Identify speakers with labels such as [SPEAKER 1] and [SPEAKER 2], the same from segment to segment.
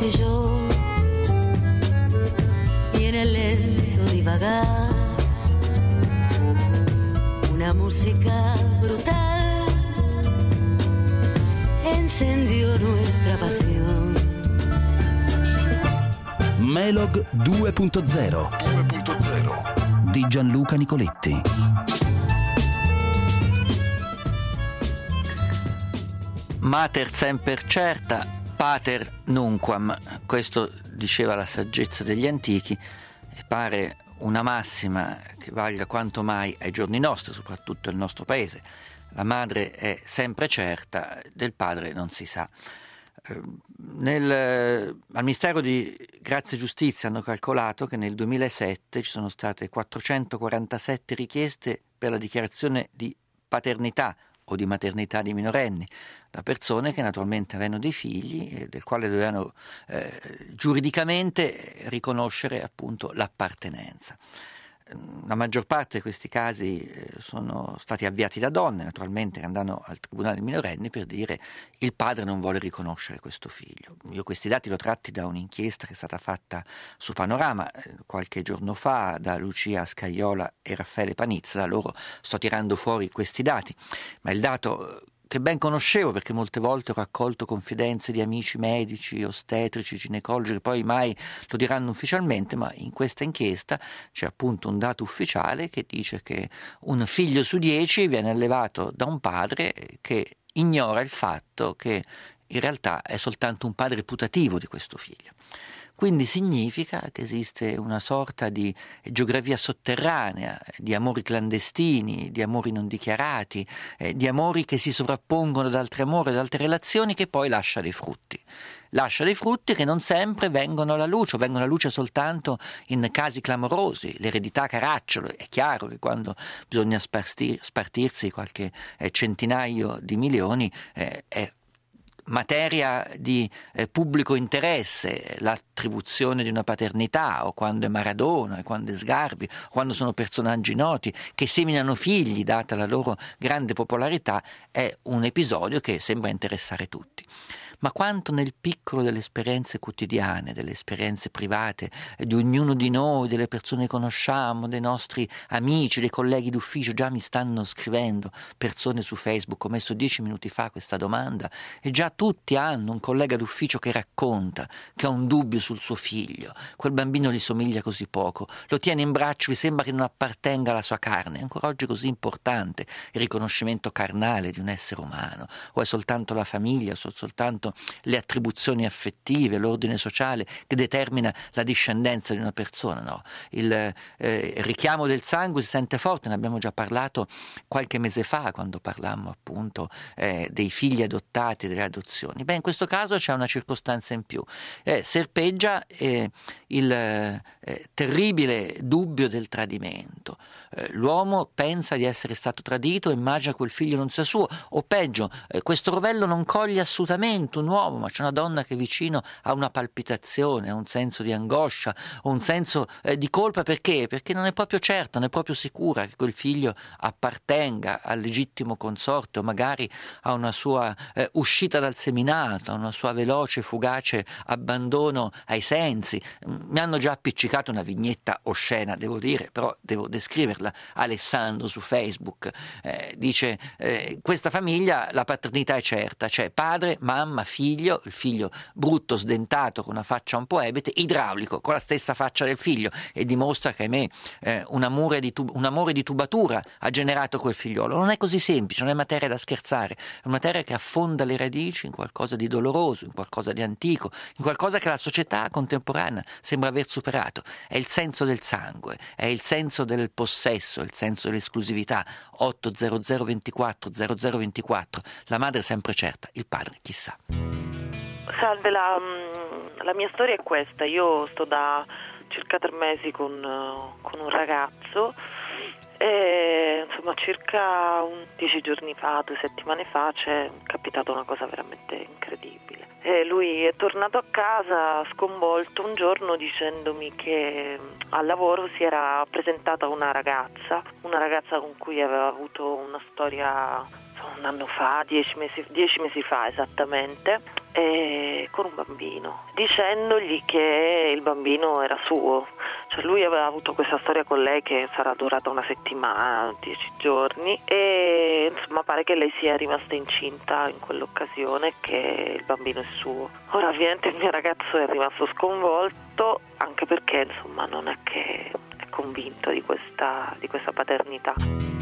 [SPEAKER 1] sé yo, y en el lento divagar, una música brutal encendió nuestra pasión.
[SPEAKER 2] Melog 2.0 di Gianluca Nicoletti.
[SPEAKER 3] Mater semper certa, pater nunquam. Questo diceva la saggezza degli antichi e pare una massima che valga quanto mai ai giorni nostri, soprattutto nel nostro paese. La madre è sempre certa, del padre non si sa. Al Ministero di Grazia e Giustizia hanno calcolato che nel 2007 ci sono state 447 richieste per la dichiarazione di paternità o di maternità di minorenni, da persone che naturalmente avevano dei figli del quale dovevano giuridicamente riconoscere appunto l'appartenenza. La maggior parte di questi casi sono stati avviati da donne, naturalmente, che andranno al tribunale dei minorenni per dire il padre non vuole riconoscere questo figlio. Io questi dati li ho tratti da un'inchiesta che è stata fatta su Panorama qualche giorno fa da Lucia Scaiola e Raffaele Panizza. Da loro sto tirando fuori questi dati, ma il dato che ben conoscevo perché molte volte ho raccolto confidenze di amici medici, ostetrici, ginecologi che poi mai lo diranno ufficialmente, ma in questa inchiesta c'è appunto un dato ufficiale che dice che un figlio su 10 viene allevato da un padre che ignora il fatto che in realtà è soltanto un padre putativo di questo figlio. Quindi significa che esiste una sorta di geografia sotterranea, di amori clandestini, di amori non dichiarati, di amori che si sovrappongono ad altri amori, ad altre relazioni, che poi lascia dei frutti. Lascia dei frutti che non sempre vengono alla luce, o vengono alla luce soltanto in casi clamorosi. L'eredità caracciolo, è chiaro che quando bisogna spartirsi qualche centinaio di milioni è materia di pubblico interesse l'attribuzione di una paternità, o quando è Maradona, o quando è Sgarbi, o quando sono personaggi noti che seminano figli data la loro grande popolarità, è un episodio che sembra interessare tutti. Ma quanto nel piccolo delle esperienze quotidiane, delle esperienze private di ognuno di noi, delle persone che conosciamo, dei nostri amici, dei colleghi d'ufficio, già mi stanno scrivendo persone su Facebook, ho messo 10 minuti fa questa domanda e già tutti hanno un collega d'ufficio che racconta che ha un dubbio sul suo figlio, quel bambino gli somiglia così poco, lo tiene in braccio, gli sembra che non appartenga alla sua carne. È ancora oggi così importante il riconoscimento carnale di un essere umano, o è soltanto la famiglia, soltanto le attribuzioni affettive, l'ordine sociale che determina la discendenza di una persona? No, il richiamo del sangue si sente forte, ne abbiamo già parlato qualche mese fa quando parlammo appunto dei figli adottati e delle adozioni. In questo caso c'è una circostanza in più, serpeggia il terribile dubbio del tradimento. L'uomo pensa di essere stato tradito, immagina che quel figlio non sia suo, o peggio, questo rovello non coglie assolutamente un uomo, ma c'è una donna che vicino ha una palpitazione, ha un senso di angoscia, un senso di colpa. Perché? Perché non è proprio certa, non è proprio sicura che quel figlio appartenga al legittimo consorte, o magari a una sua uscita dal seminato, a una sua veloce, fugace abbandono ai sensi. Mi hanno già appiccicato una vignetta oscena, devo dire, però devo descriverla. Alessandro su Facebook dice questa famiglia la paternità è certa, c'è padre, mamma, figlio, il figlio brutto, sdentato, con una faccia un po' ebete, idraulico, con la stessa faccia del figlio, e dimostra che un amore di tubatura ha generato quel figliolo. Non è così semplice, non è materia da scherzare, è una materia che affonda le radici in qualcosa di doloroso, in qualcosa di antico, in qualcosa che la società contemporanea sembra aver superato. È il senso del sangue, è il senso del possesso, il senso dell'esclusività. 800 24 0024, la madre è sempre certa, il padre chissà.
[SPEAKER 4] Salve, la mia storia è questa. Io sto da circa 3 mesi con un ragazzo e insomma circa 10 giorni fa, 2 settimane fa, c'è capitata una cosa veramente incredibile. E lui è tornato a casa sconvolto un giorno dicendomi che al lavoro si era presentata una ragazza con cui aveva avuto una storia un anno fa, 10 mesi fa esattamente, con un bambino, dicendogli che il bambino era suo. Cioè lui aveva avuto questa storia con lei che sarà durata una settimana, 10 giorni, e insomma pare che lei sia rimasta incinta in quell'occasione, che il bambino è suo. Ora ovviamente il mio ragazzo è rimasto sconvolto, anche perché insomma non è che è convinto di questa paternità.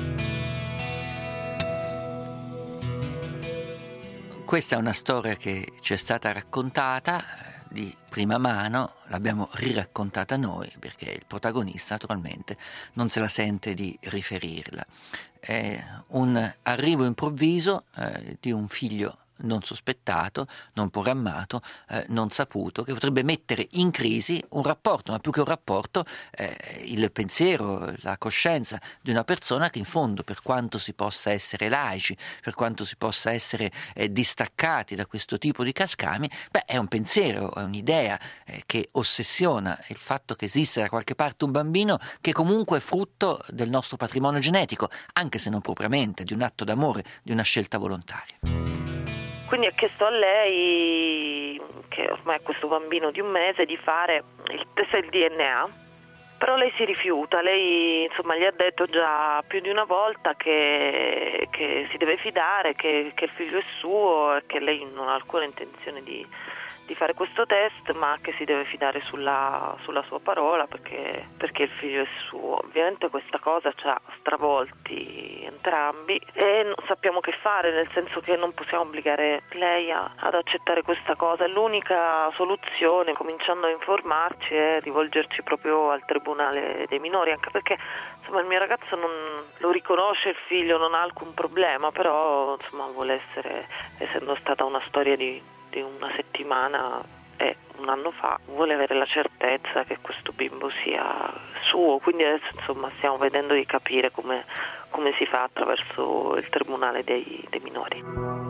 [SPEAKER 3] Questa è una storia che ci è stata raccontata di prima mano, l'abbiamo riraccontata noi perché il protagonista naturalmente non se la sente di riferirla. È un arrivo improvviso di un figlio non sospettato, non programmato, non saputo, che potrebbe mettere in crisi un rapporto, ma più che un rapporto, il pensiero, la coscienza di una persona che in fondo, per quanto si possa essere laici, per quanto si possa essere distaccati da questo tipo di cascami, è un pensiero, è un'idea che ossessiona il fatto che esiste da qualche parte un bambino che comunque è frutto del nostro patrimonio genetico, anche se non propriamente, di un atto d'amore, di una scelta volontaria.
[SPEAKER 4] Quindi ha chiesto a lei, che ormai è questo bambino di 1 mese, di fare il test del DNA, però lei si rifiuta. Lei insomma gli ha detto già più di una volta che si deve fidare, che il figlio è suo e che lei non ha alcuna intenzione di fare questo test, ma che si deve fidare sulla sua parola perché il figlio è suo. Ovviamente questa cosa ci ha stravolti entrambi e non sappiamo che fare, nel senso che non possiamo obbligare lei ad accettare questa cosa. L'unica soluzione, cominciando a informarci, è rivolgerci proprio al Tribunale dei minori, anche perché insomma il mio ragazzo non lo riconosce il figlio, non ha alcun problema, però insomma vuole essere, essendo stata una storia di una settimana e 1 anno fa, vuole avere la certezza che questo bimbo sia suo. Quindi adesso insomma stiamo vedendo di capire come si fa attraverso il Tribunale dei minori.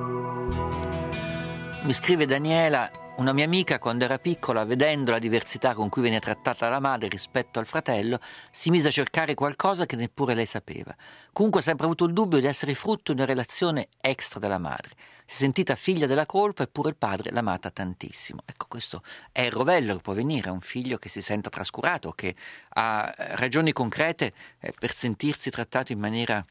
[SPEAKER 3] Mi scrive Daniela: una mia amica, quando era piccola, vedendo la diversità con cui viene trattata la madre rispetto al fratello, si mise a cercare qualcosa che neppure lei sapeva. Comunque ha sempre avuto il dubbio di essere frutto di una relazione extra della madre. Si è sentita figlia della colpa, eppure il padre l'ha amata tantissimo. Ecco, questo è il rovello che può venire a un figlio che si senta trascurato, che ha ragioni concrete per sentirsi trattato in maniera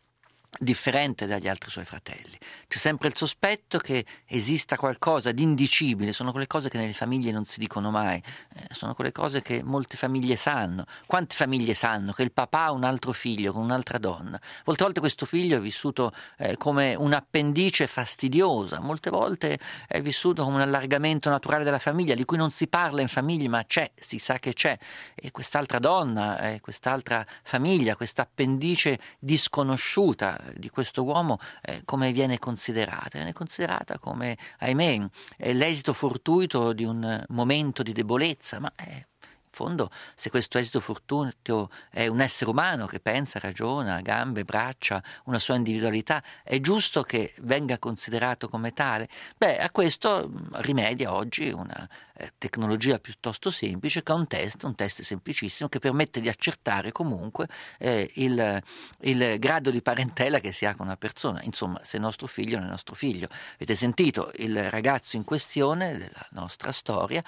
[SPEAKER 3] differente dagli altri suoi fratelli. C'è sempre il sospetto che esista qualcosa di indicibile. Sono quelle cose che nelle famiglie non si dicono mai, sono quelle cose che molte famiglie sanno. Quante famiglie sanno che il papà ha un altro figlio con un'altra donna? Molte volte questo figlio è vissuto come un'appendice fastidiosa, molte volte è vissuto come un allargamento naturale della famiglia, di cui non si parla in famiglia, ma c'è, si sa che c'è, e quest'altra donna, quest'altra famiglia, questa appendice disconosciuta di questo uomo, come viene considerata? Viene considerata come, ahimè, l'esito fortuito di un momento di debolezza, ma in fondo, se questo esito fortuito è un essere umano che pensa, ragiona, gambe, braccia, una sua individualità, è giusto che venga considerato come tale? A questo rimedia oggi una tecnologia piuttosto semplice, che è un test semplicissimo che permette di accertare comunque il grado di parentela che si ha con una persona. Insomma, se è nostro figlio non è nostro figlio. Avete sentito, il ragazzo in questione della nostra storia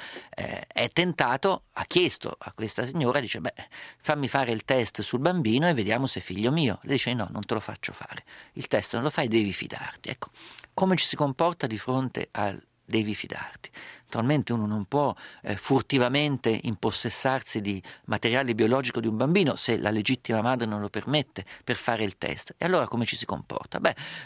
[SPEAKER 3] è tentato, ha chiesto a questa signora, dice: fammi fare il test sul bambino e vediamo se è figlio mio. Lei dice: no, non te lo faccio fare, il test non lo fai, devi fidarti. Ecco, come ci si comporta di fronte al devi fidarti. Naturalmente uno non può furtivamente impossessarsi di materiale biologico di un bambino se la legittima madre non lo permette per fare il test. E allora come ci si comporta?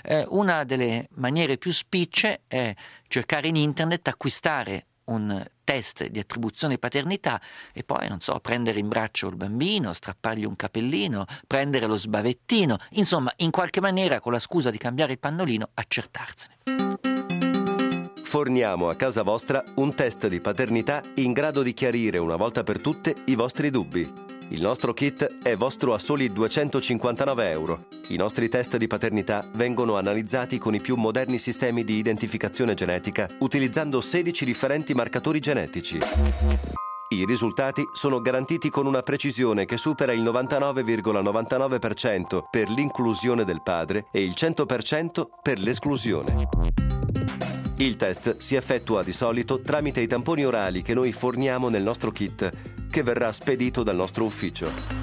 [SPEAKER 3] Una delle maniere più spicce è cercare in internet, acquistare un test di attribuzione di paternità e poi, prendere in braccio il bambino, strappargli un capellino, prendere lo sbavettino, insomma, in qualche maniera, con la scusa di cambiare il pannolino, accertarsene.
[SPEAKER 5] Forniamo a casa vostra un test di paternità in grado di chiarire una volta per tutte i vostri dubbi. Il nostro kit è vostro a soli €259. I nostri test di paternità vengono analizzati con i più moderni sistemi di identificazione genetica, utilizzando 16 differenti marcatori genetici. I risultati sono garantiti con una precisione che supera il 99,99% per l'inclusione del padre e il 100% per l'esclusione. Il test si effettua di solito tramite i tamponi orali che noi forniamo nel nostro kit, che verrà spedito dal nostro ufficio.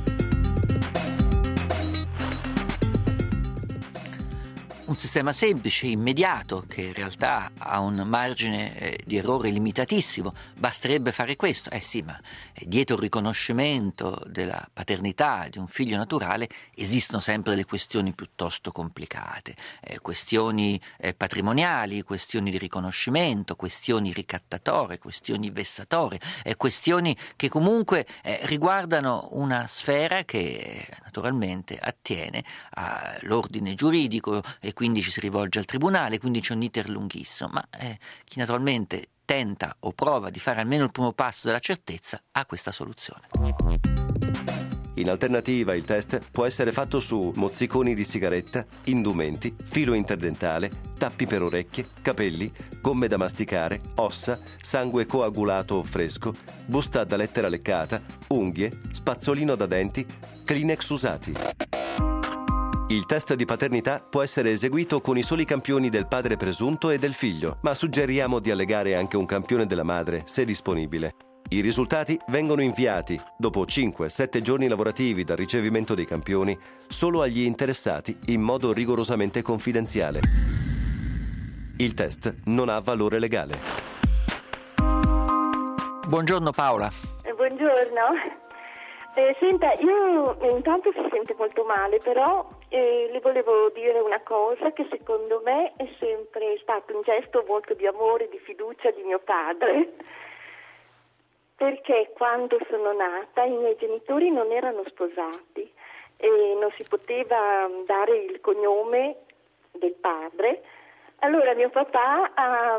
[SPEAKER 3] Un sistema semplice, immediato, che in realtà ha un margine di errore limitatissimo. Basterebbe fare questo. Sì, ma dietro il riconoscimento della paternità di un figlio naturale esistono sempre delle questioni piuttosto complicate, questioni patrimoniali, questioni di riconoscimento, questioni ricattatorie, questioni vessatorie, questioni che comunque riguardano una sfera che naturalmente attiene all'ordine giuridico e quindi ci si rivolge al tribunale, quindi c'è un iter lunghissimo, ma chi naturalmente tenta o prova di fare almeno il primo passo della certezza ha questa soluzione.
[SPEAKER 5] In alternativa, il test può essere fatto su mozziconi di sigaretta, indumenti, filo interdentale, tappi per orecchie, capelli, gomme da masticare, ossa, sangue coagulato o fresco, busta da lettera leccata, unghie, spazzolino da denti, Kleenex usati. Il test di paternità può essere eseguito con i soli campioni del padre presunto e del figlio, ma suggeriamo di allegare anche un campione della madre, se disponibile. I risultati vengono inviati, dopo 5-7 giorni lavorativi dal ricevimento dei campioni, solo agli interessati in modo rigorosamente confidenziale. Il test non ha valore legale.
[SPEAKER 3] Buongiorno Paola.
[SPEAKER 6] Buongiorno. Senta, io intanto si sente molto male, però le volevo dire una cosa, che secondo me è sempre stato un gesto molto di amore e di fiducia di mio padre, perché quando sono nata i miei genitori non erano sposati e non si poteva dare il cognome del padre. Allora mio papà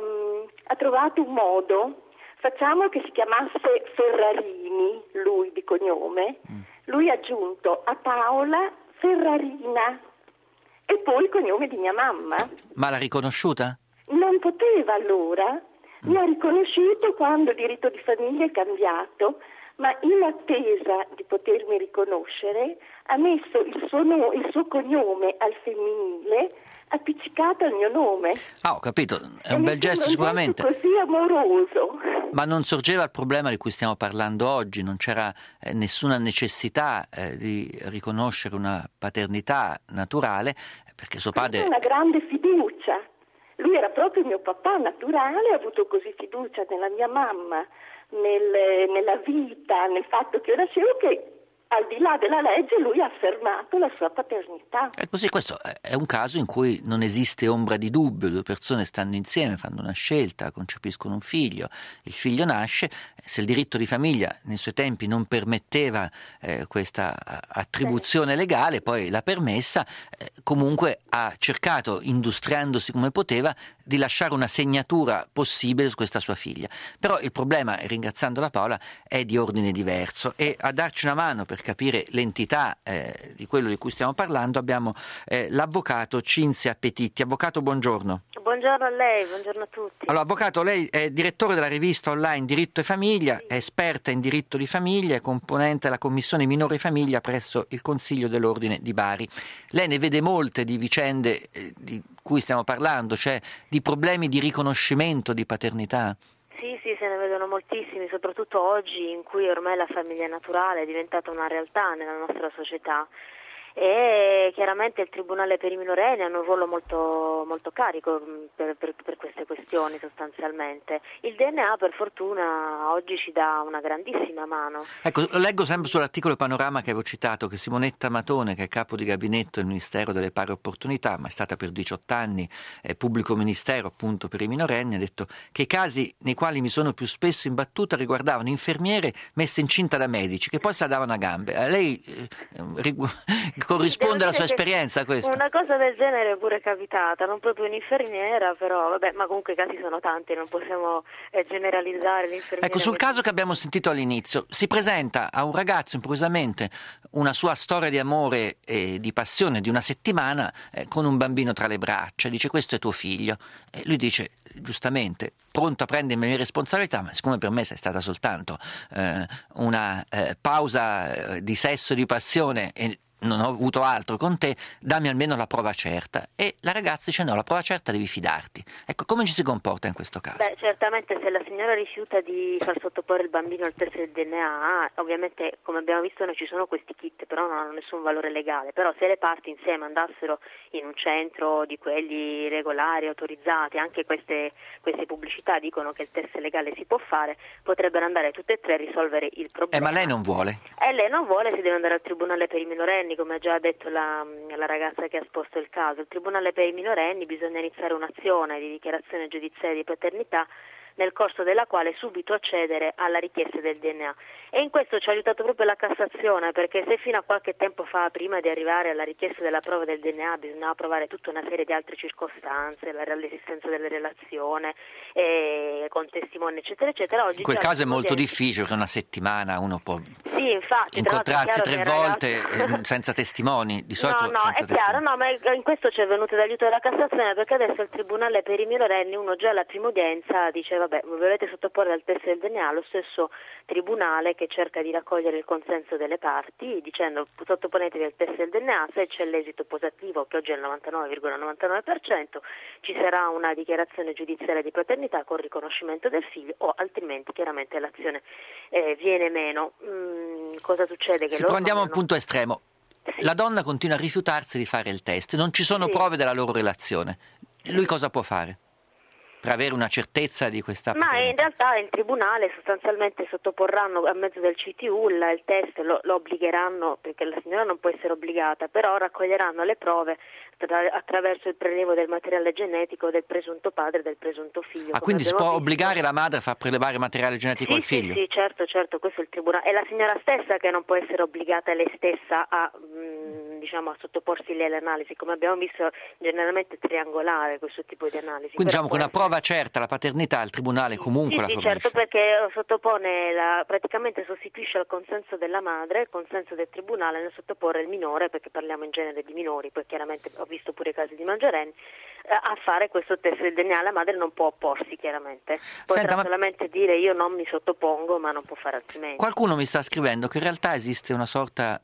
[SPEAKER 6] ha trovato un modo. Facciamo che si chiamasse Ferrarini, lui di cognome. Lui ha aggiunto a Paola Ferrarina e poi il cognome di mia mamma.
[SPEAKER 3] Ma l'ha riconosciuta?
[SPEAKER 6] Non poteva allora. Mi ha riconosciuto quando il diritto di famiglia è cambiato, ma in attesa di potermi riconoscere ha messo il suo cognome al femminile appiccicato al mio nome.
[SPEAKER 3] Ho capito, è un bel gesto sicuramente.
[SPEAKER 6] Così amoroso.
[SPEAKER 3] Ma non sorgeva il problema di cui stiamo parlando oggi, non c'era nessuna necessità di riconoscere una paternità naturale, perché suo padre...
[SPEAKER 6] Una grande fiducia. Lui era proprio mio papà naturale, ha avuto così fiducia nella mia mamma, nella vita, nel fatto che io nascevo, che al di là della legge lui ha affermato la sua paternità.
[SPEAKER 3] E così questo è un caso in cui non esiste ombra di dubbio, due persone stanno insieme, fanno una scelta, concepiscono un figlio, il figlio nasce, se il diritto di famiglia nei suoi tempi non permetteva questa attribuzione legale, poi l'ha permessa, comunque ha cercato, industriandosi come poteva, di lasciare una segnatura possibile su questa sua figlia. Però il problema, ringraziando la Paola, è di ordine diverso, e a darci una mano per capire l'entità di quello di cui stiamo parlando abbiamo l'avvocato Cinzia Petitti. Avvocato, buongiorno.
[SPEAKER 7] Buongiorno a lei, buongiorno a tutti.
[SPEAKER 3] Allora, avvocato, lei è direttore della rivista online Diritto e Famiglia, è esperta in diritto di famiglia, è componente della commissione minore e famiglia presso il Consiglio dell'Ordine di Bari. Lei ne vede molte di vicende di cui stiamo parlando, cioè di problemi di riconoscimento di paternità?
[SPEAKER 7] Sì, se ne vedono moltissimi, soprattutto oggi in cui ormai la famiglia naturale è diventata una realtà nella nostra società. E chiaramente il Tribunale per i minorenni ha un ruolo molto, molto carico per queste questioni sostanzialmente. Il DNA per fortuna oggi ci dà una grandissima mano.
[SPEAKER 3] Ecco, leggo sempre sull'articolo Panorama che avevo citato che Simonetta Matone, che è capo di gabinetto del Ministero delle Pari Opportunità, ma è stata per 18 anni pubblico ministero appunto per i minorenni, ha detto che i casi nei quali mi sono più spesso imbattuta riguardavano infermiere messe incinta da medici che poi si davano a gambe. A lei corrisponde alla sua esperienza a questo?
[SPEAKER 7] Una cosa del genere è pure capitata, non proprio un'infermiera, però vabbè, ma comunque i casi sono tanti, non possiamo generalizzare l'infermiera.
[SPEAKER 3] Ecco, sul caso che abbiamo sentito all'inizio, si presenta a un ragazzo improvvisamente una sua storia di amore e di passione di una settimana con un bambino tra le braccia, dice questo è tuo figlio, e lui dice giustamente pronto a prendermi le mie responsabilità, ma siccome per me sei stata soltanto una pausa di sesso e di passione e non ho avuto altro con te, dammi almeno la prova certa. E la ragazza dice no, la prova certa devi fidarti. Ecco, come ci si comporta in questo caso?
[SPEAKER 7] Beh, certamente se la signora rifiuta di far sottoporre il bambino al test del DNA, ovviamente come abbiamo visto noi ci sono questi kit, però non hanno nessun valore legale. Però se le parti insieme andassero in un centro di quelli regolari, autorizzati, anche queste pubblicità dicono che il test legale si può fare, potrebbero andare tutte e tre a risolvere il problema.
[SPEAKER 3] Ma lei non vuole?
[SPEAKER 7] Lei non vuole, si deve andare al Tribunale per i minorenni, come ha già detto la ragazza che ha esposto il caso. Il Tribunale per i minorenni bisogna iniziare un'azione di dichiarazione giudiziaria di paternità nel corso della quale subito accedere alla richiesta del DNA. E in questo ci ha aiutato proprio la Cassazione, perché se fino a qualche tempo fa, prima di arrivare alla richiesta della prova del DNA, bisognava provare tutta una serie di altre circostanze, la reale esistenza della relazione, con testimoni eccetera eccetera, oggi
[SPEAKER 3] in quel caso è molto difficile, perché una settimana uno può incontrarsi 3 volte senza testimoni, di solito
[SPEAKER 7] no, è chiaro, no, ma in questo ci è venuto d'aiuto della Cassazione, perché adesso il Tribunale per i minorenni, uno già alla prima udienza dice vabbè, voi volete sottoporre al test del DNA, lo stesso tribunale che cerca di raccogliere il consenso delle parti dicendo sottoponetevi al test del DNA, se c'è l'esito positivo, che oggi è il 99,99%, ci sarà una dichiarazione giudiziaria di paternità con riconoscimento del figlio, o altrimenti chiaramente l'azione viene meno. Cosa succede? Che
[SPEAKER 3] prendiamo un punto estremo. La donna continua a rifiutarsi di fare il test, non ci sono prove della loro relazione. Lui cosa può fare per avere una certezza di questa paternità?
[SPEAKER 7] Ma in realtà il tribunale sostanzialmente sottoporranno a mezzo del CTU il test, lo obbligheranno, perché la signora non può essere obbligata, però raccoglieranno le prove attraverso il prelievo del materiale genetico del presunto padre e del presunto figlio.
[SPEAKER 3] Quindi si può obbligare la madre a far prelevare materiale genetico al figlio?
[SPEAKER 7] Sì, certo, questo è il tribunale. È la signora stessa che non può essere obbligata lei stessa a sottoporsi alle analisi, come abbiamo visto generalmente triangolare questo tipo di analisi.
[SPEAKER 3] Quindi diciamo che una prova certa la paternità il tribunale comunque la fornisce.
[SPEAKER 7] Certo, perché sottopone praticamente sostituisce al consenso della madre il consenso del tribunale nel sottoporre il minore, perché parliamo in genere di minori, poi chiaramente ho visto pure i casi di maggiorenni, a fare questo test del DNA. La madre non può opporsi, chiaramente potrà solamente dire io non mi sottopongo, ma non può fare altrimenti.
[SPEAKER 3] Qualcuno mi sta scrivendo che in realtà esiste una sorta,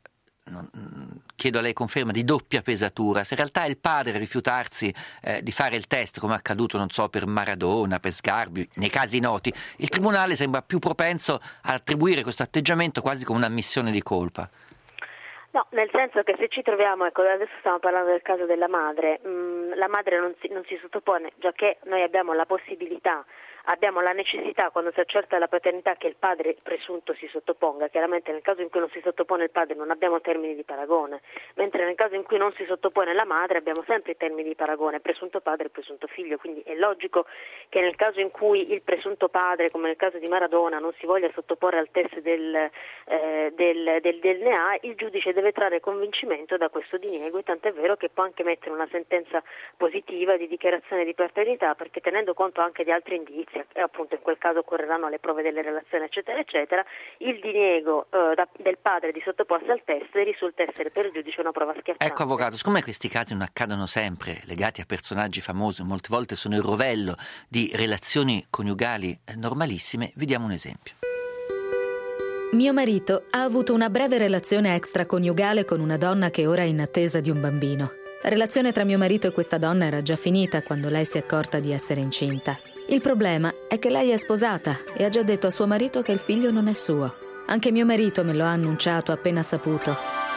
[SPEAKER 3] chiedo a lei conferma, di doppia pesatura. Se in realtà è il padre a rifiutarsi di fare il test, come è accaduto non so per Maradona, per Sgarbi, nei casi noti, il tribunale sembra più propenso a attribuire questo atteggiamento quasi come un'ammissione di colpa.
[SPEAKER 7] No, nel senso che se ci troviamo, adesso stiamo parlando del caso della madre, la madre non si sottopone, già che noi abbiamo la possibilità, abbiamo la necessità, quando si accerta la paternità, che il padre presunto si sottoponga. Chiaramente nel caso in cui non si sottopone il padre non abbiamo termini di paragone, mentre nel caso in cui non si sottopone la madre abbiamo sempre i termini di paragone, presunto padre e presunto figlio. Quindi è logico che nel caso in cui il presunto padre, come nel caso di Maradona, non si voglia sottoporre al test del DNA, il giudice deve trarre convincimento da questo diniego, e tant'è vero che può anche mettere una sentenza positiva di dichiarazione di paternità, perché tenendo conto anche di altri indizi, e appunto in quel caso occorreranno le prove delle relazioni eccetera eccetera, il diniego del padre di sottoporsi al test risulta essere per il giudice una prova schiacciante.
[SPEAKER 3] Ecco avvocato, siccome questi casi non accadono sempre legati a personaggi famosi, molte volte sono il rovello di relazioni coniugali normalissime, vi diamo un esempio.
[SPEAKER 8] Mio marito ha avuto una breve relazione extraconiugale con una donna che ora è in attesa di un bambino. La relazione tra mio marito e questa donna era già finita quando lei si è accorta di essere incinta. Il problema è che lei è sposata e ha già detto a suo marito che il figlio non è suo. Anche mio marito me lo ha annunciato appena saputo.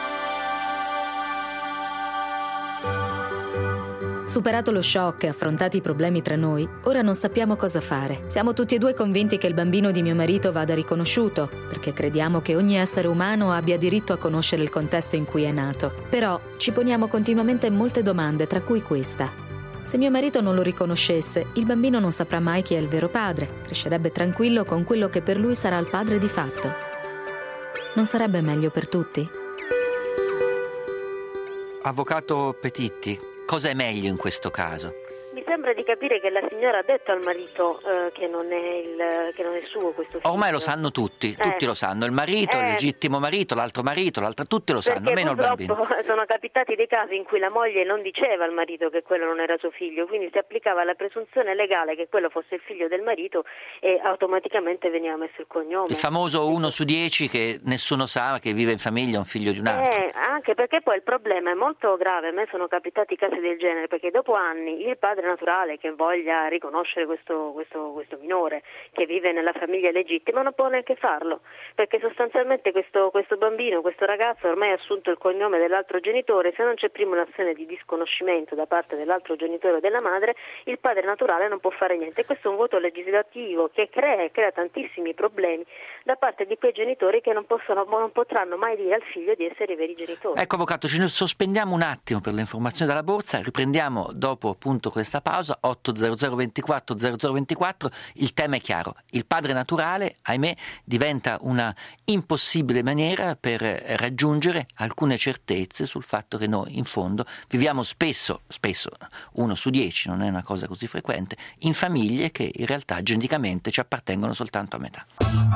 [SPEAKER 8] Superato lo shock e affrontati i problemi tra noi, ora non sappiamo cosa fare. Siamo tutti e due convinti che il bambino di mio marito vada riconosciuto, perché crediamo che ogni essere umano abbia diritto a conoscere il contesto in cui è nato. Però ci poniamo continuamente molte domande, tra cui questa. Se mio marito non lo riconoscesse, il bambino non saprà mai chi è il vero padre, crescerebbe tranquillo con quello che per lui sarà il padre di fatto. Non sarebbe meglio per tutti?
[SPEAKER 3] Avvocato Petitti, cosa è meglio in questo caso?
[SPEAKER 7] sembra di capire che la signora ha detto al marito che non è suo questo figlio.
[SPEAKER 3] Ormai lo sanno tutti lo sanno, il marito, il legittimo marito, l'altro marito, tutti lo sanno, meno il bambino.
[SPEAKER 7] Sono capitati dei casi in cui la moglie non diceva al marito che quello non era suo figlio, quindi si applicava la presunzione legale che quello fosse il figlio del marito e automaticamente veniva messo il cognome.
[SPEAKER 3] Il famoso 1 su 10 che nessuno sa che vive in famiglia un figlio di un altro.
[SPEAKER 7] Anche perché poi il problema è molto grave, a me sono capitati casi del genere, perché dopo anni il padre naturale che voglia riconoscere questo minore che vive nella famiglia legittima non può neanche farlo, perché sostanzialmente questo bambino, questo ragazzo ormai ha assunto il cognome dell'altro genitore. Se non c'è prima un'azione di disconoscimento da parte dell'altro genitore o della madre, il padre naturale non può fare niente, e questo è un vuoto legislativo che crea tantissimi problemi da parte di quei genitori che non potranno mai dire al figlio di essere i veri genitori.
[SPEAKER 3] Ecco avvocato, ci sospendiamo un attimo per le informazioni dalla borsa, riprendiamo dopo appunto questa pausa. 800 24 0024, il tema è chiaro, il padre naturale ahimè diventa una impossibile maniera per raggiungere alcune certezze sul fatto che noi in fondo viviamo spesso 1 su 10, non è una cosa così frequente, in famiglie che in realtà geneticamente ci appartengono soltanto a metà.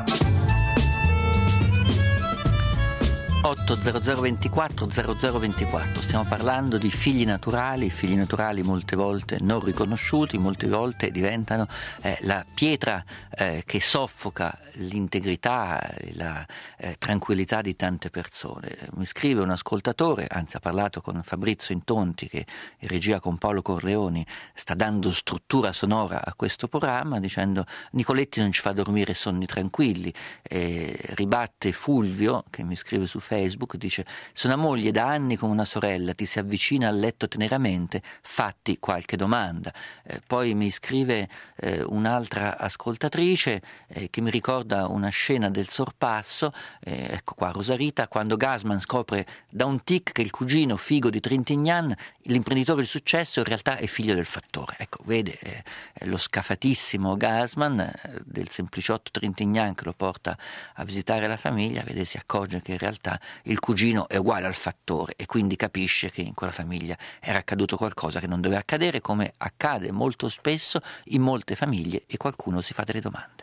[SPEAKER 3] 800 24 0024, stiamo parlando di figli naturali molte volte non riconosciuti, molte volte diventano la pietra che soffoca l'integrità e la tranquillità di tante persone. Mi scrive un ascoltatore, anzi ha parlato con Fabrizio Intonti che in regia con Paolo Corleoni sta dando struttura sonora a questo programma, dicendo: Nicoletti non ci fa dormire sonni tranquilli. Ribatte Fulvio che mi scrive su Facebook, dice: se una moglie da anni come una sorella ti si avvicina al letto teneramente, fatti qualche domanda. Poi mi scrive un'altra ascoltatrice che mi ricorda una scena del Sorpasso, ecco qua Rosarita, quando Gassman scopre da un tic che il cugino figo di Trintignant, l'imprenditore di successo, in realtà è figlio del fattore. Ecco, vede lo scafatissimo Gassman del sempliciotto Trintignant che lo porta a visitare la famiglia, vede, si accorge che in realtà il cugino è uguale al fattore e quindi capisce che in quella famiglia era accaduto qualcosa che non doveva accadere, come accade molto spesso in molte famiglie, e qualcuno si fa delle domande.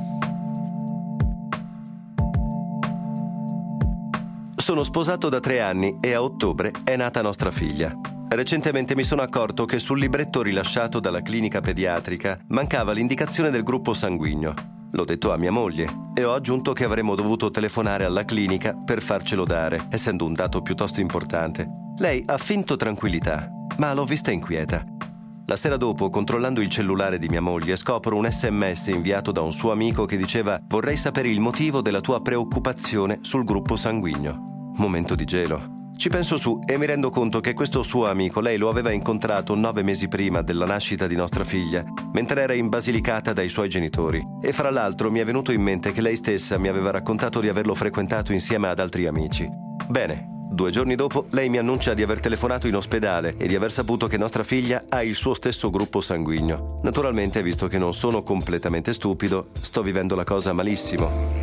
[SPEAKER 5] Sono sposato da 3 anni e a ottobre è nata nostra figlia. Recentemente mi sono accorto che sul libretto rilasciato dalla clinica pediatrica mancava l'indicazione del gruppo sanguigno. L'ho detto a mia moglie e ho aggiunto che avremmo dovuto telefonare alla clinica per farcelo dare, essendo un dato piuttosto importante. Lei ha finto tranquillità, ma l'ho vista inquieta. La sera dopo, controllando il cellulare di mia moglie, scopro un SMS inviato da un suo amico che diceva: vorrei sapere il motivo della tua preoccupazione sul gruppo sanguigno. Momento di gelo. Ci penso su e mi rendo conto che questo suo amico lei lo aveva incontrato 9 mesi prima della nascita di nostra figlia, mentre era in Basilicata dai suoi genitori. E fra l'altro mi è venuto in mente che lei stessa mi aveva raccontato di averlo frequentato insieme ad altri amici. Bene, 2 giorni dopo lei mi annuncia di aver telefonato in ospedale e di aver saputo che nostra figlia ha il suo stesso gruppo sanguigno. Naturalmente, visto che non sono completamente stupido, sto vivendo la cosa malissimo.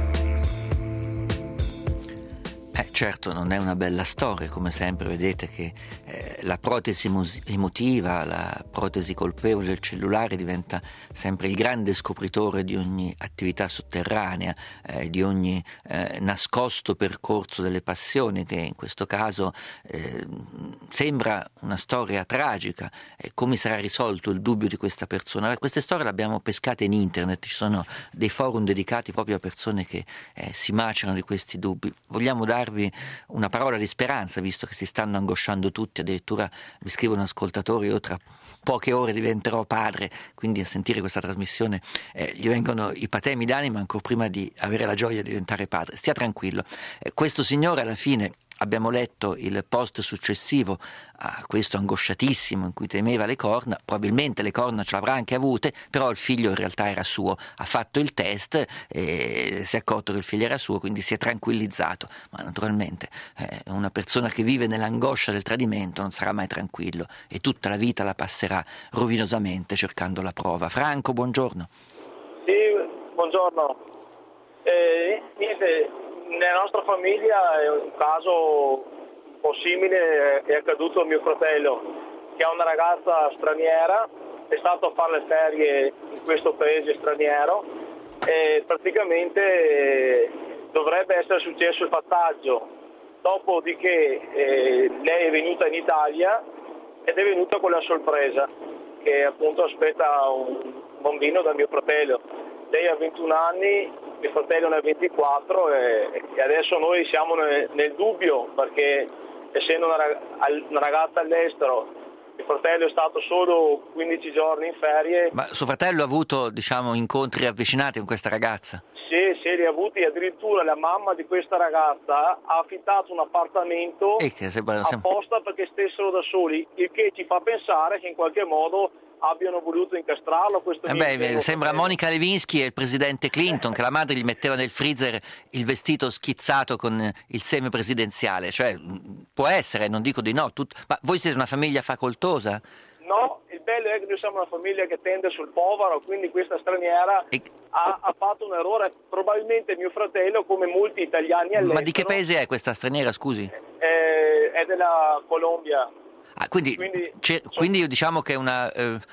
[SPEAKER 3] Certo, non è una bella storia, come sempre vedete che la protesi emotiva, la protesi colpevole del cellulare diventa sempre il grande scopritore di ogni attività sotterranea, di ogni nascosto percorso delle passioni, che in questo caso sembra una storia tragica. Come sarà risolto il dubbio di questa persona? Queste storie le abbiamo pescate in internet, ci sono dei forum dedicati proprio a persone che si macerano di questi dubbi. Vogliamo darvi una parola di speranza, visto che si stanno angosciando tutti. Addirittura mi scrive un ascoltatore: io tra poche ore diventerò padre, quindi a sentire questa trasmissione gli vengono i patemi d'anima ancora prima di avere la gioia di diventare padre. Stia tranquillo, questo signore alla fine, abbiamo letto il post successivo a questo angosciatissimo in cui temeva le corna, probabilmente le corna ce l'avrà anche avute, però il figlio in realtà era suo, ha fatto il test e si è accorto che il figlio era suo, quindi si è tranquillizzato. Ma naturalmente una persona che vive nell'angoscia del tradimento non sarà mai tranquillo e tutta la vita la passerà rovinosamente cercando la prova. Franco, buongiorno.
[SPEAKER 9] Sì, buongiorno. Niente, nella nostra famiglia è un caso un po' simile, è accaduto a mio fratello, che ha una ragazza straniera è stato a fare le ferie in questo paese straniero e praticamente dovrebbe essere successo il fattaggio. Dopodiché lei è venuta in Italia ed è venuta con la sorpresa che appunto aspetta un bambino dal mio fratello. Lei ha 21 anni, mio fratello ne ha 24 e adesso noi siamo nel dubbio perché essendo una ragazza all'estero, mio fratello è stato solo 15 giorni in ferie.
[SPEAKER 3] Ma suo fratello ha avuto, incontri ravvicinati con questa ragazza?
[SPEAKER 9] Sì, li ha avuti, addirittura la mamma di questa ragazza ha affittato un appartamento apposta perché stessero da soli, il che ci fa pensare che in qualche modo abbiano voluto incastrarlo.
[SPEAKER 3] Sembra Monica Lewinsky e il presidente Clinton, che la madre gli metteva nel freezer il vestito schizzato con il seme presidenziale, cioè può essere, non dico di no. Ma voi siete una famiglia facoltosa?
[SPEAKER 9] No, il bello è che noi siamo una famiglia che tende sul povero, quindi questa straniera ha fatto un errore, probabilmente mio fratello, come molti italiani all'estero.
[SPEAKER 3] Ma di che paese è questa straniera, scusi?
[SPEAKER 9] È della Colombia.
[SPEAKER 3] Quindi diciamo che una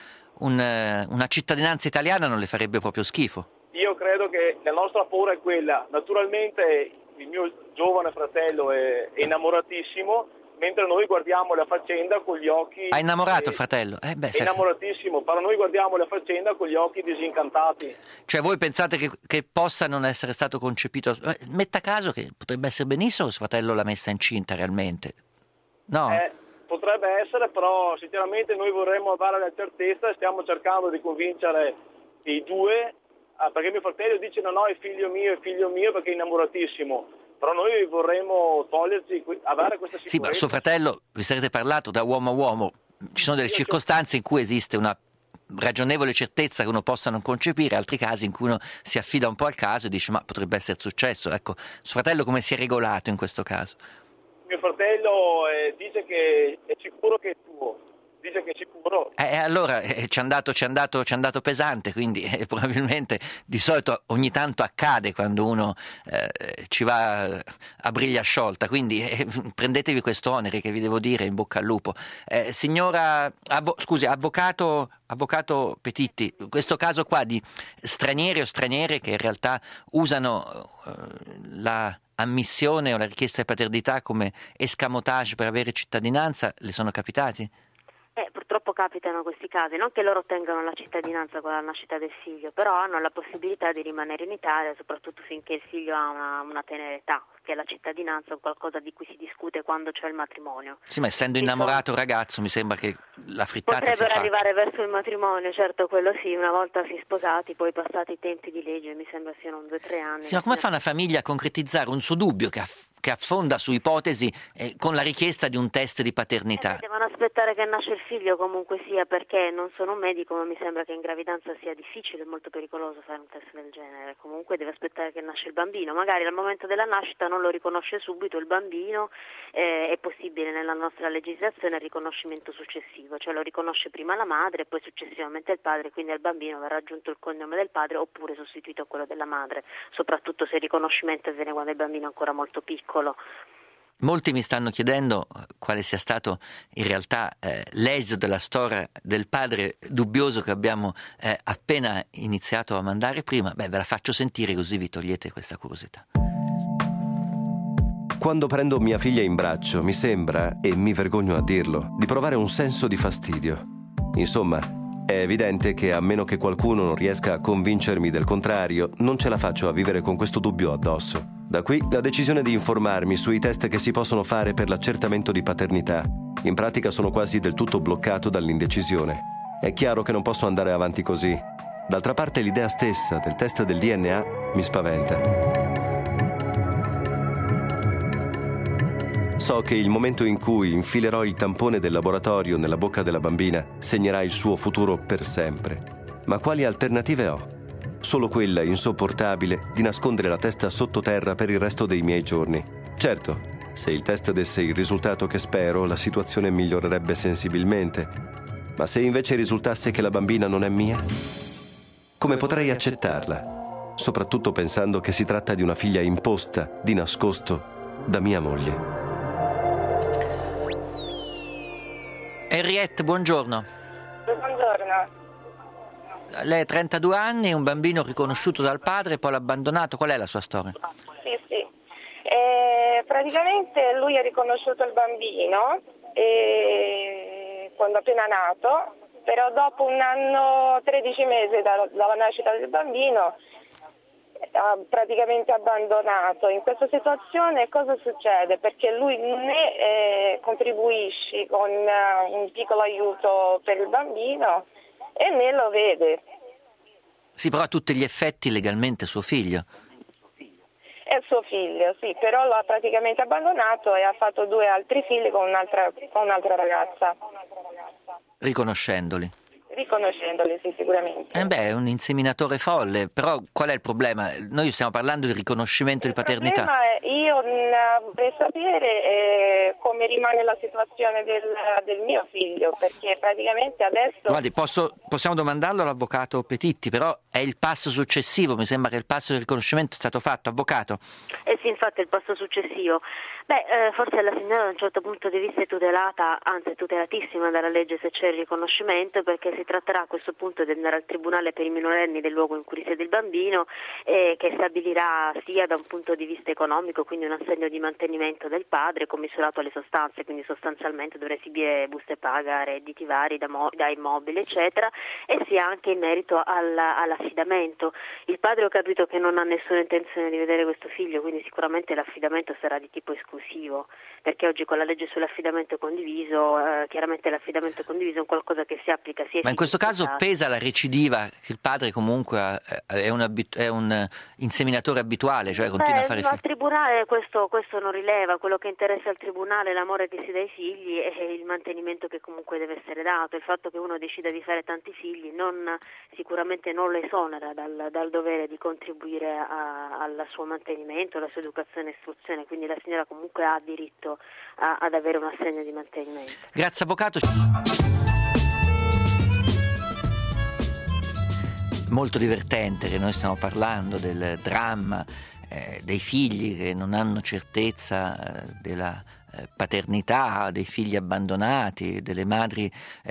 [SPEAKER 3] cittadinanza italiana non le farebbe proprio schifo.
[SPEAKER 9] Io credo che la nostra paura è quella. Naturalmente il mio giovane fratello è innamoratissimo, mentre noi guardiamo la faccenda con gli occhi...
[SPEAKER 3] Ha innamorato il fratello?
[SPEAKER 9] È innamoratissimo, però noi guardiamo la faccenda con gli occhi disincantati.
[SPEAKER 3] Cioè voi pensate che possa non essere stato concepito... Metta caso che potrebbe essere benissimo se suo fratello l'ha messa incinta realmente, no?
[SPEAKER 9] Potrebbe essere, però sinceramente noi vorremmo avere la certezza e stiamo cercando di convincere i due, perché mio fratello dice no, è figlio mio perché è innamoratissimo. Però noi vorremmo avere questa sicurezza.
[SPEAKER 3] Sì, ma suo fratello, vi sarete parlato da uomo a uomo, ci sono delle circostanze in cui esiste una ragionevole certezza che uno possa non concepire, altri casi in cui uno si affida un po' al caso e dice ma potrebbe essere successo. Ecco, suo fratello come si è regolato in questo caso?
[SPEAKER 9] Mio fratello dice che è sicuro che è tuo. Dice che è sicuro.
[SPEAKER 3] Allora ci è andato pesante, quindi probabilmente di solito ogni tanto accade quando uno ci va a briglia sciolta, quindi prendetevi questo onere che vi devo dire, in bocca al lupo. Signora, avvocato Petitti, questo caso qua di stranieri o straniere che in realtà usano la ammissione o la richiesta di paternità come escamotage per avere cittadinanza, le sono capitati?
[SPEAKER 7] Purtroppo capitano questi casi, non che loro ottengano la cittadinanza con la nascita del figlio, però hanno la possibilità di rimanere in Italia, soprattutto finché il figlio ha una tenera età, che la cittadinanza è qualcosa di cui si discute quando c'è il matrimonio.
[SPEAKER 3] Sì, ma essendo innamorato un ragazzo mi sembra che la frittata
[SPEAKER 7] potrebbero arrivare verso il matrimonio, certo, quello sì, una volta si sposati, poi passati i tempi di legge, mi sembra siano 2 o 3 anni.
[SPEAKER 3] Sì, ma come fa una famiglia a concretizzare un suo dubbio che affonda su ipotesi con la richiesta di un test di paternità?
[SPEAKER 7] Devono aspettare che nasce il figlio comunque sia, perché non sono un medico, ma mi sembra che in gravidanza sia difficile e molto pericoloso fare un test del genere. Comunque deve aspettare che nasce il bambino, magari al momento della nascita non lo riconosce subito il bambino, è possibile nella nostra legislazione il riconoscimento successivo, cioè lo riconosce prima la madre e poi successivamente il padre, quindi al bambino verrà aggiunto il cognome del padre oppure sostituito a quello della madre, soprattutto se il riconoscimento avviene quando il bambino è ancora molto piccolo.
[SPEAKER 3] Molti mi stanno chiedendo quale sia stato in realtà l'esito della storia del padre dubbioso che abbiamo appena iniziato a mandare prima. Ve la faccio sentire così vi togliete questa curiosità.
[SPEAKER 5] Quando prendo mia figlia in braccio mi sembra, e mi vergogno a dirlo, di provare un senso di fastidio. Insomma, è evidente che a meno che qualcuno non riesca a convincermi del contrario, non ce la faccio a vivere con questo dubbio addosso. Da qui la decisione di informarmi sui test che si possono fare per l'accertamento di paternità. In pratica sono quasi del tutto bloccato dall'indecisione. È chiaro che non posso andare avanti così. D'altra parte l'idea stessa del test del DNA mi spaventa. So che il momento in cui infilerò il tampone del laboratorio nella bocca della bambina segnerà il suo futuro per sempre. Ma quali alternative ho? Solo quella insopportabile di nascondere la testa sottoterra per il resto dei miei giorni. Certo, se il test desse il risultato che spero, la situazione migliorerebbe sensibilmente. Ma se invece risultasse che la bambina non è mia? Come potrei accettarla? Soprattutto pensando che si tratta di una figlia imposta, di nascosto, da mia moglie.
[SPEAKER 3] Henriette, buongiorno.
[SPEAKER 10] Buongiorno.
[SPEAKER 3] lei ha 32 anni, un bambino riconosciuto dal padre, poi l'ha abbandonato. Qual è la sua storia?
[SPEAKER 10] Sì. Praticamente lui ha riconosciuto il bambino quando appena nato, però dopo 1 anno, 13 mesi dalla nascita del bambino ha praticamente abbandonato. In questa situazione cosa succede? Perché lui né contribuisce con un piccolo aiuto per il bambino e né lo vede.
[SPEAKER 3] Sì, però a tutti gli effetti legalmente suo figlio.
[SPEAKER 10] È suo figlio, sì, però lo ha praticamente abbandonato e ha fatto 2 altri figli con un'altra ragazza.
[SPEAKER 3] Riconoscendoli,
[SPEAKER 10] sì, sicuramente.
[SPEAKER 3] È un inseminatore folle, però qual è il problema? Noi stiamo parlando di riconoscimento di paternità.
[SPEAKER 10] Il problema è, io vorrei sapere come rimane la situazione del mio figlio, perché praticamente adesso...
[SPEAKER 3] Guardi, possiamo domandarlo all'avvocato Petitti, però è il passo successivo, mi sembra che il passo di riconoscimento è stato fatto, avvocato.
[SPEAKER 7] Sì, infatti è il passo successivo. Forse la signora da un certo punto di vista è tutelata, anzi è tutelatissima dalla legge se c'è il riconoscimento, perché si tratterà a questo punto di andare al Tribunale per i minorenni del luogo in cui risiede il bambino, che stabilirà sia da un punto di vista economico, quindi un assegno di mantenimento del padre commisurato alle sostanze, quindi sostanzialmente dovrà esibire buste paga, redditi vari da immobili eccetera, e sia anche in merito all'affidamento. Il padre ho capito che non ha nessuna intenzione di vedere questo figlio, quindi sicuramente l'affidamento sarà di tipo esclusivo, perché oggi con la legge sull'affidamento condiviso chiaramente l'affidamento condiviso è un qualcosa che si applica sia.
[SPEAKER 3] Ma in questo caso pesa la recidiva, che il padre comunque è un inseminatore abituale, cioè continua a fare figli.
[SPEAKER 7] Al tribunale questo non rileva, quello che interessa al tribunale è l'amore che si dà ai figli e il mantenimento che comunque deve essere dato. Il fatto che uno decida di fare tanti figli sicuramente non lo esonera dal dovere di contribuire al suo mantenimento, alla sua educazione e istruzione, quindi la signora comunque ha diritto ad avere un assegno di mantenimento.
[SPEAKER 3] Grazie avvocato. Molto divertente che noi stiamo parlando del dramma dei figli che non hanno certezza della paternità, dei figli abbandonati, delle madri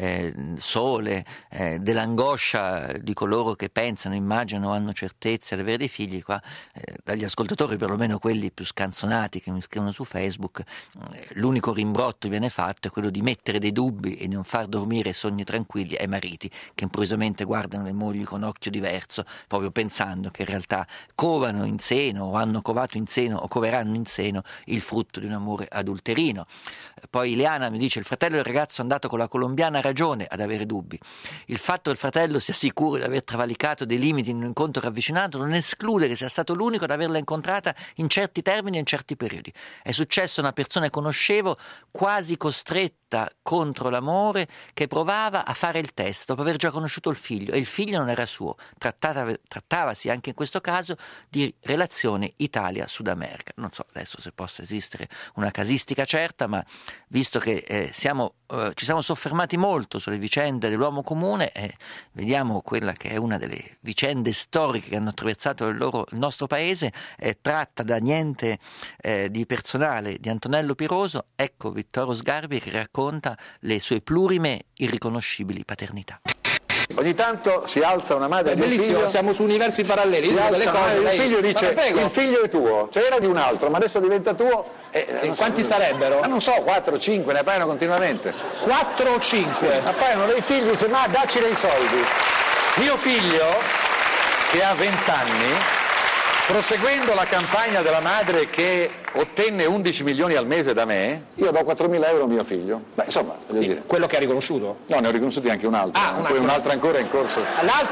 [SPEAKER 3] sole, dell'angoscia di coloro che pensano, immaginano, hanno certezza di avere dei figli. Qua dagli ascoltatori, perlomeno quelli più scanzonati che mi scrivono su Facebook, l'unico rimbrotto che viene fatto è quello di mettere dei dubbi e di non far dormire sogni tranquilli ai mariti che improvvisamente guardano le mogli con occhio diverso, proprio pensando che in realtà covano in seno o hanno covato in seno o coveranno in seno il frutto di un amore adulterato. Poi Ileana mi dice: il fratello del ragazzo andato con la colombiana ha ragione ad avere dubbi. Il fatto che il fratello sia sicuro di aver travalicato dei limiti in un incontro ravvicinato non esclude che sia stato l'unico ad averla incontrata in certi termini e in certi periodi. È successo a una persona che conoscevo quasi costretta contro l'amore che provava a fare il test dopo aver già conosciuto il figlio, e il figlio non era suo. Trattavasi anche in questo caso di relazione Italia-Sud America. Non so adesso se possa esistere una casistica certa, ma visto che ci siamo soffermati molto sulle vicende dell'uomo comune, vediamo quella che è una delle vicende storiche che hanno attraversato il nostro paese, tratta da niente di personale di Antonello Piroso. Ecco Vittorio Sgarbi che racconta le sue plurime irriconoscibili paternità.
[SPEAKER 11] Ogni tanto si alza una madre di un figlio,
[SPEAKER 12] siamo su universi paralleli,
[SPEAKER 11] si alza una madre di un figlio e dice: il figlio è tuo, cioè era di un altro ma adesso diventa tuo.
[SPEAKER 12] E quanti sarebbero?
[SPEAKER 11] Ma non so, 4 o 5, ne appaiono continuamente.
[SPEAKER 12] 4 o 5?
[SPEAKER 11] Sì, appaiono dei figli, dice: ma dacci dei soldi. Mio figlio, che ha 20 anni, proseguendo la campagna della madre che ottenne 11 milioni al mese da me, io do 4.000 euro a mio figlio. Beh, insomma, voglio dire.
[SPEAKER 12] Quello che ha riconosciuto?
[SPEAKER 11] No, ne ho riconosciuti anche un altro. Poi un'altra ancora è in corso.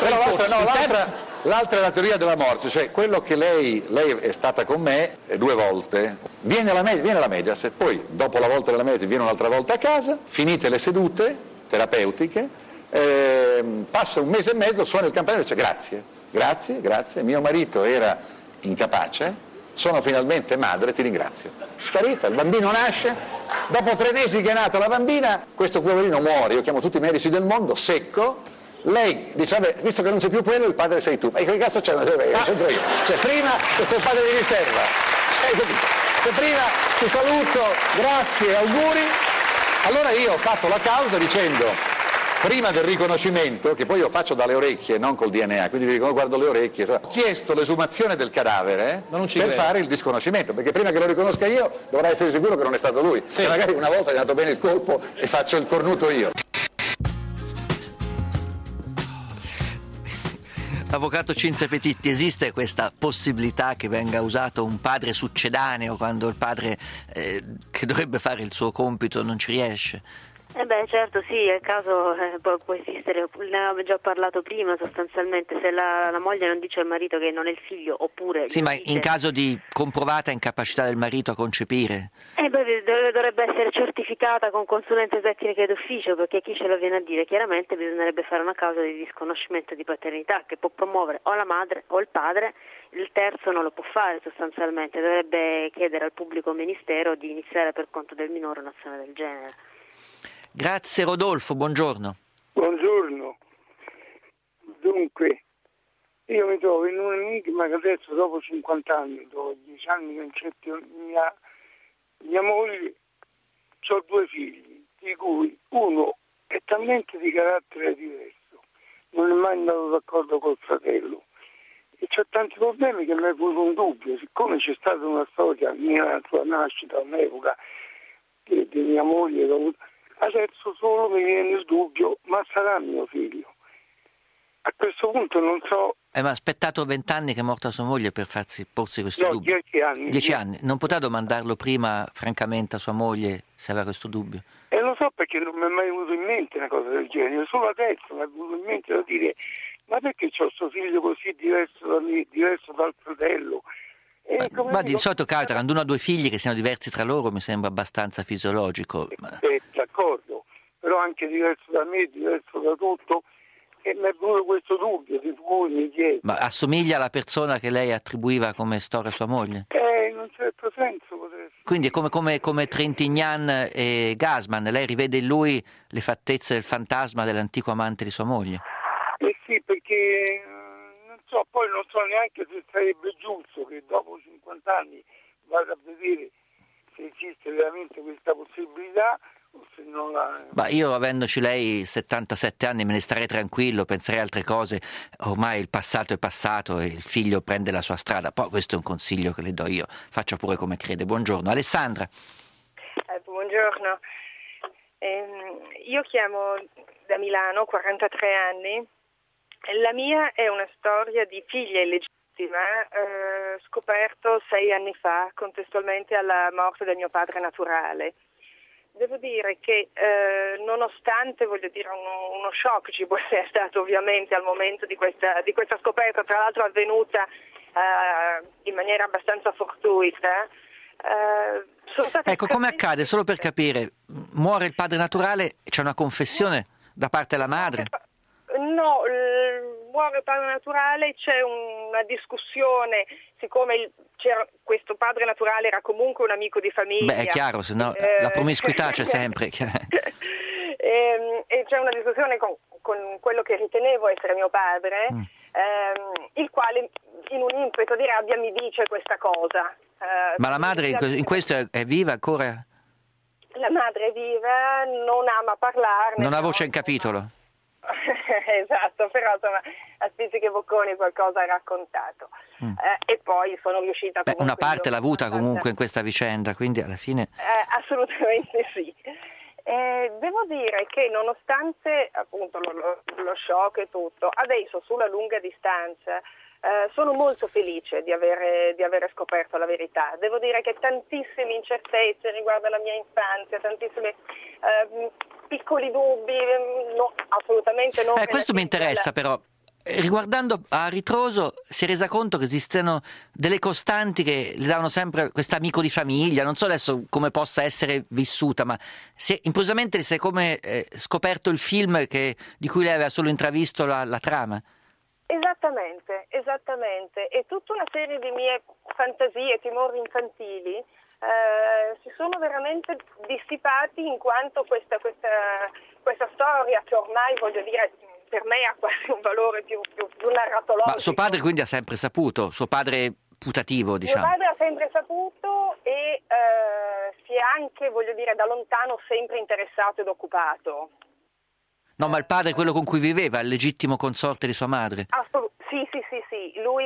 [SPEAKER 11] L'altra è la teoria della morte, cioè quello che lei è stata con me 2 volte, viene alla Mediaset, poi dopo la volta della Mediaset viene un'altra volta a casa, finite le sedute terapeutiche, passa 1 mese e mezzo, suona il campanello e dice: grazie, mio marito era incapace, sono finalmente madre, ti ringrazio. Sparita, il bambino nasce, dopo 3 mesi che è nata la bambina, questo poverino muore, io chiamo tutti i medici del mondo, secco. Lei dice: vabbè, visto che non c'è più quello, il padre sei tu. E che cazzo c'è? C'entro io. Cioè prima c'è il padre di riserva. Cioè prima ti saluto, grazie, auguri. Allora io ho fatto la causa dicendo: prima del riconoscimento, che poi io faccio dalle orecchie, non col DNA, quindi guardo le orecchie, ho chiesto l'esumazione del cadavere per fare il disconoscimento, perché prima che lo riconosca io dovrei essere sicuro che non è stato lui, e magari una volta gli è andato bene il colpo e faccio il cornuto io.
[SPEAKER 3] Avvocato Cinzia Petitti, esiste questa possibilità che venga usato un padre succedaneo quando il padre che dovrebbe fare il suo compito non ci riesce?
[SPEAKER 7] Certo, sì, è il caso può esistere, ne avevamo già parlato prima sostanzialmente, se la moglie non dice al marito che non è il figlio, oppure...
[SPEAKER 3] Sì, ma in caso di comprovata incapacità del marito a concepire?
[SPEAKER 7] Dovrebbe essere certificata con consulenze tecniche d'ufficio, perché chi ce lo viene a dire? Chiaramente bisognerebbe fare una causa di disconoscimento di paternità che può promuovere o la madre o il padre, il terzo non lo può fare sostanzialmente, dovrebbe chiedere al pubblico ministero di iniziare per conto del minore un'azione del genere.
[SPEAKER 3] Grazie Rodolfo, buongiorno.
[SPEAKER 13] Buongiorno. Dunque, io mi trovo in un enigma che adesso dopo 50 anni, dopo 10 anni che incetti mia moglie, ho 2 figli, di cui uno è talmente di carattere diverso, non è mai andato d'accordo col fratello e c'ho tanti problemi che mi è venuto un dubbio, siccome c'è stata una storia mia, la sua nascita, un'epoca di mia moglie, adesso solo mi viene il dubbio, ma sarà mio figlio? A questo punto non so...
[SPEAKER 3] Ma ha aspettato 20 anni che è morta sua moglie per porsi questo dubbio?
[SPEAKER 13] 10 anni.
[SPEAKER 3] 10 anni. Non poteva domandarlo prima, francamente, a sua moglie se aveva questo dubbio?
[SPEAKER 13] Lo so, perché non mi è mai venuto in mente una cosa del genere. Solo adesso mi è venuto in mente da dire, ma perché c'ho suo figlio così diverso da me, diverso dal fratello?
[SPEAKER 3] Ma di solito capita, quando uno ha 2 figli che siano diversi tra loro, mi sembra abbastanza fisiologico.
[SPEAKER 13] D'accordo, però anche diverso da me, diverso da tutto, e mi è venuto questo dubbio di cui mi chiedo.
[SPEAKER 3] Ma assomiglia alla persona che lei attribuiva come storia a sua moglie?
[SPEAKER 13] In un certo senso potrebbe.
[SPEAKER 3] Quindi è come Trintignant e Gassman, lei rivede in lui le fattezze del fantasma dell'antico amante di sua moglie?
[SPEAKER 13] Sì, perché poi non so neanche se sarebbe giusto che dopo 50 anni vada a vedere se esiste veramente questa possibilità o se non la...
[SPEAKER 3] Io, avendoci lei 77 anni, me ne starei tranquillo, penserei a altre cose, ormai il passato è passato e il figlio prende la sua strada. Poi questo è un consiglio che le do io, faccia pure come crede. Buongiorno. Alessandra.
[SPEAKER 10] Buongiorno, io chiamo da Milano, 43 anni. La mia è una storia di figlia illegittima, scoperto 6 anni fa, contestualmente alla morte del mio padre naturale. Devo dire che nonostante, uno shock ci può essere stato ovviamente al momento di questa scoperta, tra l'altro avvenuta in maniera abbastanza fortuita.
[SPEAKER 3] Ecco, come accade? Solo per capire, muore il padre naturale, c'è una confessione da parte della madre?
[SPEAKER 10] No, muore il padre naturale, c'è una discussione, siccome questo padre naturale era comunque un amico di famiglia.
[SPEAKER 3] È chiaro, se no la promiscuità c'è sempre.
[SPEAKER 10] E c'è una discussione con quello che ritenevo essere mio padre, il quale in un impeto di rabbia mi dice questa cosa.
[SPEAKER 3] Ma la madre in questo è viva ancora?
[SPEAKER 10] La madre è viva, non ama parlarne.
[SPEAKER 3] Non ha voce in capitolo?
[SPEAKER 10] Esatto, però insomma a spizzichi bocconi qualcosa ha raccontato. E poi sono riuscita comunque...
[SPEAKER 3] una parte l'ha avuta comunque in questa vicenda, quindi alla fine...
[SPEAKER 10] assolutamente sì. Devo dire che nonostante appunto lo shock e tutto, adesso sulla lunga distanza sono molto felice di avere scoperto la verità. Devo dire che tantissime incertezze riguardo alla mia infanzia, tantissimi piccoli dubbi, no, assolutamente no.
[SPEAKER 3] Questo mi interessa però. Riguardando a ritroso, si è resa conto che esistono delle costanti che le davano sempre questo amico di famiglia, non so adesso come possa essere vissuta, ma improvvisamente si è come scoperto il film di cui lei aveva solo intravisto la trama.
[SPEAKER 10] Esattamente, e tutta una serie di mie fantasie, timori infantili si sono veramente dissipati, in quanto questa storia che ormai, voglio dire, per me ha quasi un valore più narratologico.
[SPEAKER 3] Ma suo padre quindi ha sempre saputo, suo padre putativo, diciamo.
[SPEAKER 10] Mio padre ha sempre saputo e si è anche, voglio dire, da lontano sempre interessato ed occupato.
[SPEAKER 3] No, ma il padre è quello con cui viveva, il legittimo consorte di sua madre?
[SPEAKER 10] Sì. Lui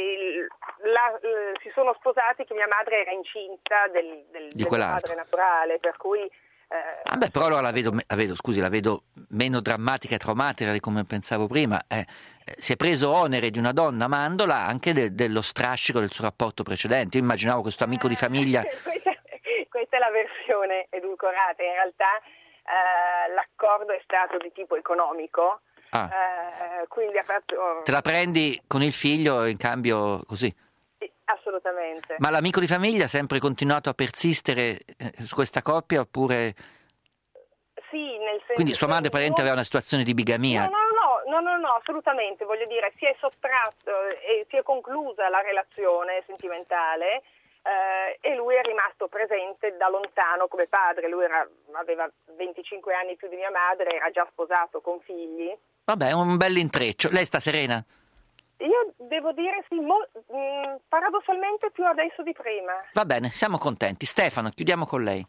[SPEAKER 10] si sono sposati che mia madre era incinta del mio padre naturale, per cui...
[SPEAKER 3] però allora la vedo meno drammatica e traumatica di come pensavo prima. Si è preso onere di una donna amandola anche dello strascico del suo rapporto precedente. Io immaginavo questo amico di famiglia...
[SPEAKER 10] Questa è la versione edulcorata, in realtà l'accordo è stato di tipo economico, quindi ha fatto...
[SPEAKER 3] Te la prendi con il figlio in cambio così?
[SPEAKER 10] Assolutamente.
[SPEAKER 3] Ma l'amico di famiglia ha sempre continuato a persistere su questa coppia oppure...
[SPEAKER 10] Sì, nel senso...
[SPEAKER 3] Quindi sua madre praticamente aveva una situazione di bigamia?
[SPEAKER 10] No, assolutamente, voglio dire, si è sottratto e si è conclusa la relazione sentimentale e lui è rimasto presente da lontano come padre. Lui aveva 25 anni più di mia madre, era già sposato con figli.
[SPEAKER 3] Vabbè, un bel intreccio. Lei sta serena?
[SPEAKER 10] Io devo dire sì, paradossalmente più adesso di prima.
[SPEAKER 3] Va bene, siamo contenti. Stefano, chiudiamo con lei.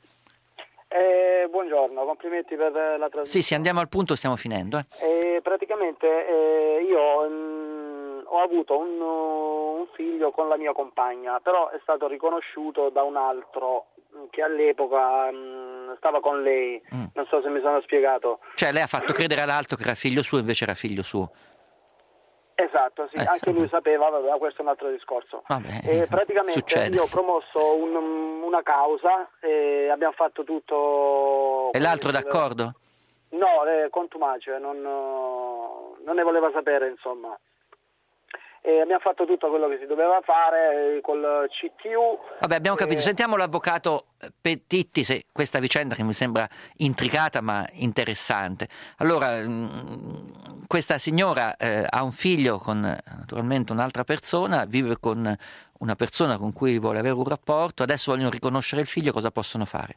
[SPEAKER 14] Buongiorno, complimenti per la trasmissione.
[SPEAKER 3] Sì, andiamo al punto, stiamo finendo.
[SPEAKER 14] Praticamente io ho avuto un figlio con la mia compagna, però è stato riconosciuto da un altro che all'epoca stava con lei. Non so se mi sono spiegato.
[SPEAKER 3] Cioè lei ha fatto credere all'altro che era figlio suo, invece era figlio suo.
[SPEAKER 14] Esatto, sì, anche lui sapeva, questo è un altro discorso. Praticamente
[SPEAKER 3] succede.
[SPEAKER 14] Io ho promosso una causa e abbiamo fatto tutto...
[SPEAKER 3] E l'altro d'accordo?
[SPEAKER 14] No, contumace, non ne voleva sapere, insomma. E abbiamo fatto tutto quello che si doveva fare col CTU.
[SPEAKER 3] Vabbè, abbiamo capito. Sentiamo l'avvocato Petitti, se questa vicenda che mi sembra intricata ma interessante. Allora, questa signora ha un figlio con naturalmente un'altra persona, vive con una persona con cui vuole avere un rapporto, adesso vogliono riconoscere il figlio, cosa possono fare?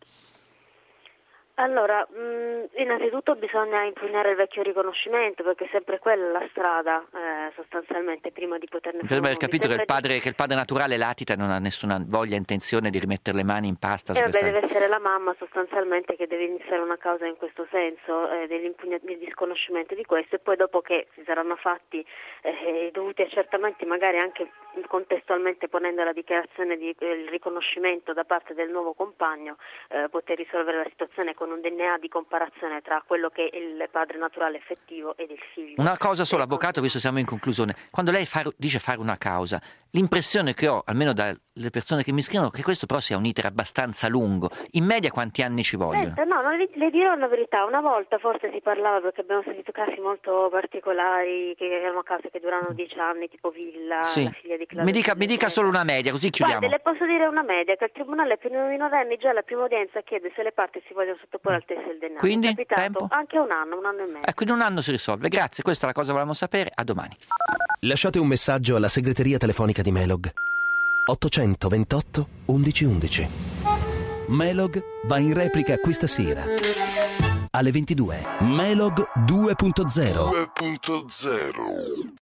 [SPEAKER 7] Allora, innanzitutto bisogna impugnare il vecchio riconoscimento, perché è sempre quella la strada, sostanzialmente, prima di poterne fare.
[SPEAKER 3] Per aver capito che il padre naturale latita e non ha nessuna voglia, intenzione di rimettere le mani in pasta.
[SPEAKER 7] Deve essere la mamma sostanzialmente che deve iniziare una causa in questo senso, del disconoscimento di questo, e poi dopo che si saranno fatti i dovuti accertamenti, magari anche contestualmente ponendo la dichiarazione di il riconoscimento da parte del nuovo compagno, poter risolvere la situazione con un DNA di comparazione tra quello che è il padre naturale effettivo ed il figlio.
[SPEAKER 3] Una cosa solo, avvocato, visto siamo in conclusione. Quando lei dice fare una causa, l'impressione che ho, almeno dalle persone che mi scrivono, che questo però sia un iter abbastanza lungo. In media quanti anni ci vogliono?
[SPEAKER 7] No, le dirò la verità. Una volta forse si parlava, perché abbiamo sentito casi molto particolari, che erano casi che durano 10 anni, tipo Villa,
[SPEAKER 3] sì.
[SPEAKER 7] La figlia di Claudio.
[SPEAKER 3] Mi dica solo una media, così chiudiamo.
[SPEAKER 7] Guardi, le posso dire una media, che il Tribunale per i minorenni già alla prima udienza chiede se le parti si vogliono sottoporre al test del DNA.
[SPEAKER 3] Quindi,
[SPEAKER 7] è capitato
[SPEAKER 3] tempo?
[SPEAKER 7] Anche un anno e mezzo.
[SPEAKER 3] Quindi un anno si risolve. Grazie, questa è la cosa che volevamo sapere. A domani.
[SPEAKER 2] Lasciate un messaggio alla segreteria telefonica di Melog 828 1111. Melog va in replica questa sera alle 22. Melog 2.0.